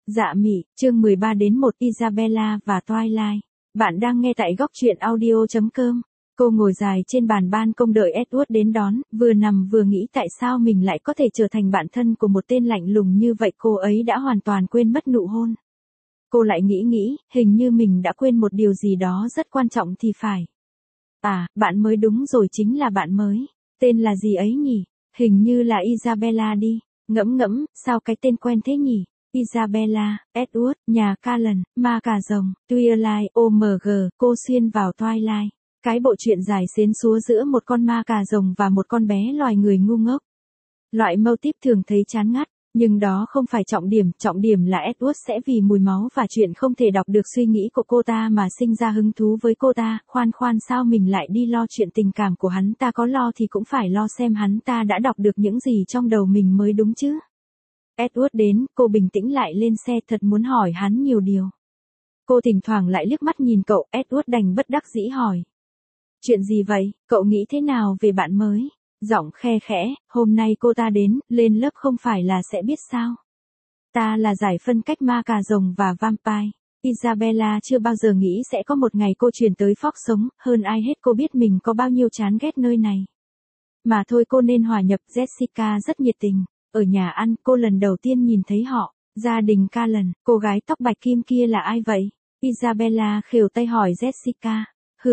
Dạ mị, chương 13 đến 1 Isabella và Twilight. Bạn đang nghe tại góc truyện audio.com. Cô ngồi dài trên bàn ban công đợi Edward đến đón, vừa nằm vừa nghĩ tại sao mình lại có thể trở thành bạn thân của một tên lạnh lùng như vậy. Cô ấy đã hoàn toàn quên mất nụ hôn. Cô lại nghĩ, hình như mình đã quên một điều gì đó rất quan trọng thì phải. À, bạn mới đúng rồi, chính là bạn mới. Tên là gì ấy nhỉ? Hình như là Isabella đi. Ngẫm, sao cái tên quen thế nhỉ? Isabella, Edward, nhà Cullen, ma cà rồng, Twilight, OMG, cô xuyên vào Twilight. Cái bộ truyện dài xến xúa giữa một con ma cà rồng và một con bé loài người ngu ngốc. Loại mâu típ thường thấy chán ngắt, nhưng đó không phải trọng điểm là Edward sẽ vì mùi máu và chuyện không thể đọc được suy nghĩ của cô ta mà sinh ra hứng thú với cô ta. Khoan sao mình lại đi lo chuyện tình cảm của hắn ta, có lo thì cũng phải lo xem hắn ta đã đọc được những gì trong đầu mình mới đúng chứ. Edward đến, cô bình tĩnh lại lên xe, thật muốn hỏi hắn nhiều điều. Cô thỉnh thoảng lại liếc mắt nhìn cậu, Edward đành bất đắc dĩ hỏi. Chuyện gì vậy, cậu nghĩ thế nào về bạn mới? Giọng khe khẽ, hôm nay cô ta đến, lên lớp không phải là sẽ biết sao? Ta là giải phân cách ma cà rồng và vampire. Isabella chưa bao giờ nghĩ sẽ có một ngày cô chuyển tới Fox sống, hơn ai hết cô biết mình có bao nhiêu chán ghét nơi này. Mà thôi cô nên hòa nhập. Jessica rất nhiệt tình. Ở nhà ăn, cô lần đầu tiên nhìn thấy họ. Gia đình Cullen, cô gái tóc bạch kim kia là ai vậy? Isabella khều tay hỏi Jessica.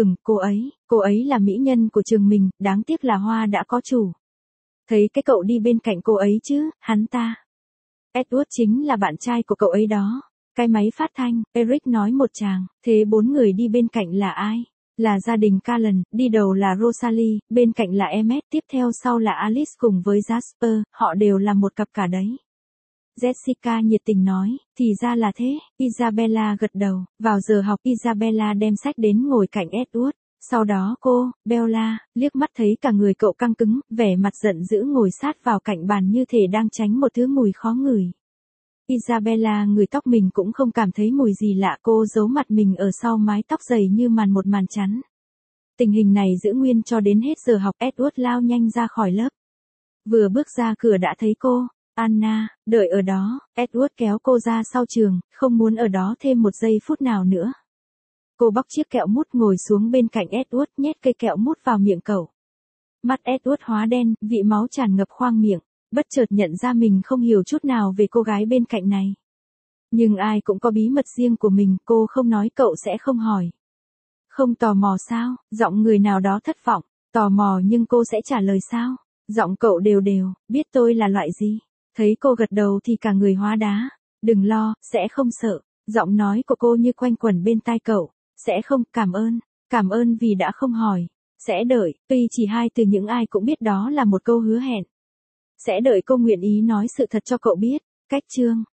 Cô ấy là mỹ nhân của trường mình, đáng tiếc là hoa đã có chủ. Thấy cái cậu đi bên cạnh cô ấy chứ, hắn ta. Edward chính là bạn trai của cậu ấy đó. Cái máy phát thanh, Eric nói một tràng. Thế 4 người đi bên cạnh là ai? Là gia đình Cullen, đi đầu là Rosalie, bên cạnh là Emmet, tiếp theo sau là Alice cùng với Jasper, họ đều là một cặp cả đấy. Jessica nhiệt tình nói, thì ra là thế. Isabella gật đầu. Vào giờ học, Isabella đem sách đến ngồi cạnh Edward. Sau đó cô, Bella, liếc mắt thấy cả người cậu căng cứng, vẻ mặt giận dữ ngồi sát vào cạnh bàn như thể đang tránh một thứ mùi khó ngửi. Isabella ngửi tóc mình cũng không cảm thấy mùi gì lạ, cô giấu mặt mình ở sau mái tóc dày như một màn chắn. Tình hình này giữ nguyên cho đến hết giờ học. Edward lao nhanh ra khỏi lớp. Vừa bước ra cửa đã thấy cô. Anna, đợi ở đó. Edward kéo cô ra sau trường, không muốn ở đó thêm một giây phút nào nữa. Cô bóc chiếc kẹo mút ngồi xuống bên cạnh Edward, nhét cây kẹo mút vào miệng cậu. Mắt Edward hóa đen, vị máu tràn ngập khoang miệng, bất chợt nhận ra mình không hiểu chút nào về cô gái bên cạnh này. Nhưng ai cũng có bí mật riêng của mình, cô không nói cậu sẽ không hỏi. Không tò mò sao? Giọng người nào đó thất vọng. Tò mò nhưng cô sẽ trả lời sao? Giọng cậu đều, biết tôi là loại gì? Thấy cô gật đầu thì cả người hóa đá. Đừng lo, sẽ không sợ. Giọng nói của cô như quanh quẩn bên tai cậu. Sẽ không, cảm ơn vì đã không hỏi. Sẽ đợi, tuy chỉ hai từ những ai cũng biết đó là một câu hứa hẹn. Sẽ đợi cô nguyện ý nói sự thật cho cậu biết. Cách chương